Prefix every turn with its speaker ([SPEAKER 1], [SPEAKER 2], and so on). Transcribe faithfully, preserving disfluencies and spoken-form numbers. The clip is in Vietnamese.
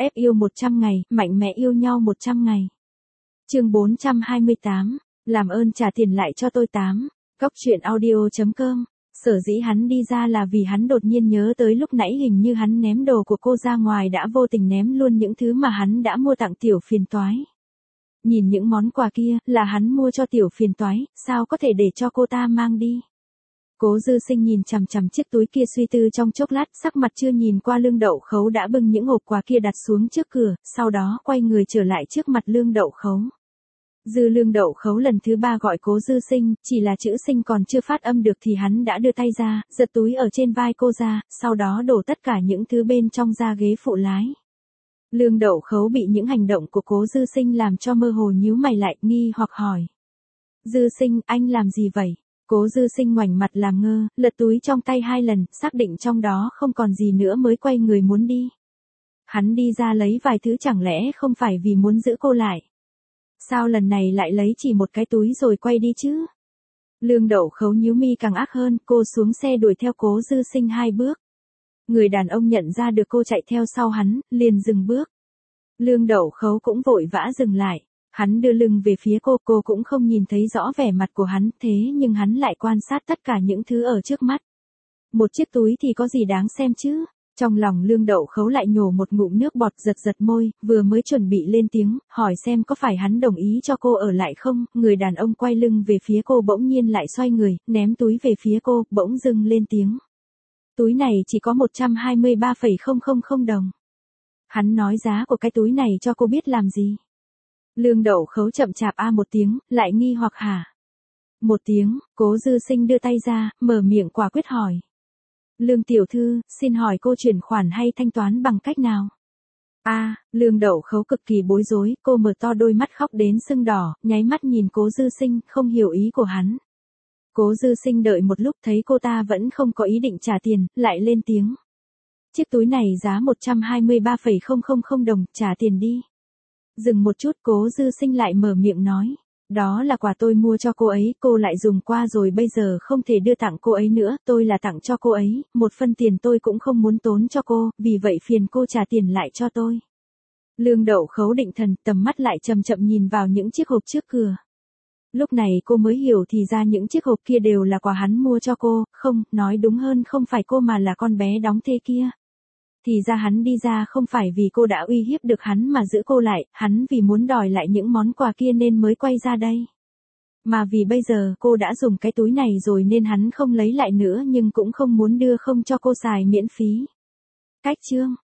[SPEAKER 1] ép yêu một trăm ngày, mạnh mẽ yêu nhau một trăm ngày. Chương bốn trăm hai mươi tám, làm ơn trả tiền lại cho tôi tám. Góc truyện audio chấm com. Sở dĩ hắn đi ra là vì hắn đột nhiên nhớ tới lúc nãy hình như hắn ném đồ của cô ra ngoài đã vô tình ném luôn những thứ mà hắn đã mua tặng tiểu phiền toái. Nhìn những món quà kia, là hắn mua cho tiểu phiền toái, sao có thể để cho cô ta mang đi. Cố Dư Sinh nhìn chằm chằm chiếc túi kia suy tư trong chốc lát, sắc mặt chưa nhìn qua Lương Đậu Khấu đã bưng những hộp quà kia đặt xuống trước cửa, sau đó quay người trở lại trước mặt Lương Đậu Khấu. Dư Lương Đậu Khấu lần thứ ba gọi Cố Dư Sinh, chỉ là chữ Sinh còn chưa phát âm được thì hắn đã đưa tay ra, giật túi ở trên vai cô ra, sau đó đổ tất cả những thứ bên trong ra ghế phụ lái. Lương Đậu Khấu bị những hành động của Cố Dư Sinh làm cho mơ hồ nhíu mày lại, nghi hoặc hỏi. Dư Sinh, anh làm gì vậy? Cố Dư Sinh ngoảnh mặt làm ngơ, lật túi trong tay hai lần, xác định trong đó không còn gì nữa mới quay người muốn đi. Hắn đi ra lấy vài thứ chẳng lẽ không phải vì muốn giữ cô lại? Sao lần này lại lấy chỉ một cái túi rồi quay đi chứ? Lương Đậu Khấu nhíu mi càng ác hơn, cô xuống xe đuổi theo Cố Dư Sinh hai bước. Người đàn ông nhận ra được cô chạy theo sau hắn, liền dừng bước. Lương Đậu Khấu cũng vội vã dừng lại. Hắn đưa lưng về phía cô, cô cũng không nhìn thấy rõ vẻ mặt của hắn, thế nhưng hắn lại quan sát tất cả những thứ ở trước mắt. Một chiếc túi thì có gì đáng xem chứ? Trong lòng Lương Đậu Khấu lại nhổ một ngụm nước bọt, giật giật môi, vừa mới chuẩn bị lên tiếng, hỏi xem có phải hắn đồng ý cho cô ở lại không, người đàn ông quay lưng về phía cô bỗng nhiên lại xoay người, ném túi về phía cô, bỗng dưng lên tiếng. Túi này chỉ có một trăm hai mươi ba phẩy không không không đồng. Hắn nói giá của cái túi này cho cô biết làm gì? Lương Đậu Khấu chậm chạp a một tiếng, lại nghi hoặc hả? Một tiếng, Cố Dư Sinh đưa tay ra, mở miệng quả quyết hỏi. Lương tiểu thư, xin hỏi cô chuyển khoản hay thanh toán bằng cách nào? A, à, Lương Đậu Khấu cực kỳ bối rối, cô mở to đôi mắt khóc đến sưng đỏ, nháy mắt nhìn Cố Dư Sinh, không hiểu ý của hắn. Cố Dư Sinh đợi một lúc thấy cô ta vẫn không có ý định trả tiền, lại lên tiếng. Chiếc túi này giá một trăm hai mươi ba phẩy không không không đồng, trả tiền đi. Dừng một chút, Cố Dư Sinh lại mở miệng nói. Đó là quà tôi mua cho cô ấy, cô lại dùng qua rồi bây giờ không thể đưa tặng cô ấy nữa, tôi là tặng cho cô ấy, một phân tiền tôi cũng không muốn tốn cho cô, vì vậy phiền cô trả tiền lại cho tôi. Lương Đậu Khấu định thần, tầm mắt lại chậm chậm nhìn vào những chiếc hộp trước cửa. Lúc này cô mới hiểu thì ra những chiếc hộp kia đều là quà hắn mua cho cô, không, nói đúng hơn không phải cô mà là con bé đóng thê kia. Thì ra hắn đi ra không phải vì cô đã uy hiếp được hắn mà giữ cô lại, hắn vì muốn đòi lại những món quà kia nên mới quay ra đây. Mà vì bây giờ cô đã dùng cái túi này rồi nên hắn không lấy lại nữa nhưng cũng không muốn đưa không cho cô xài miễn phí. Cách chương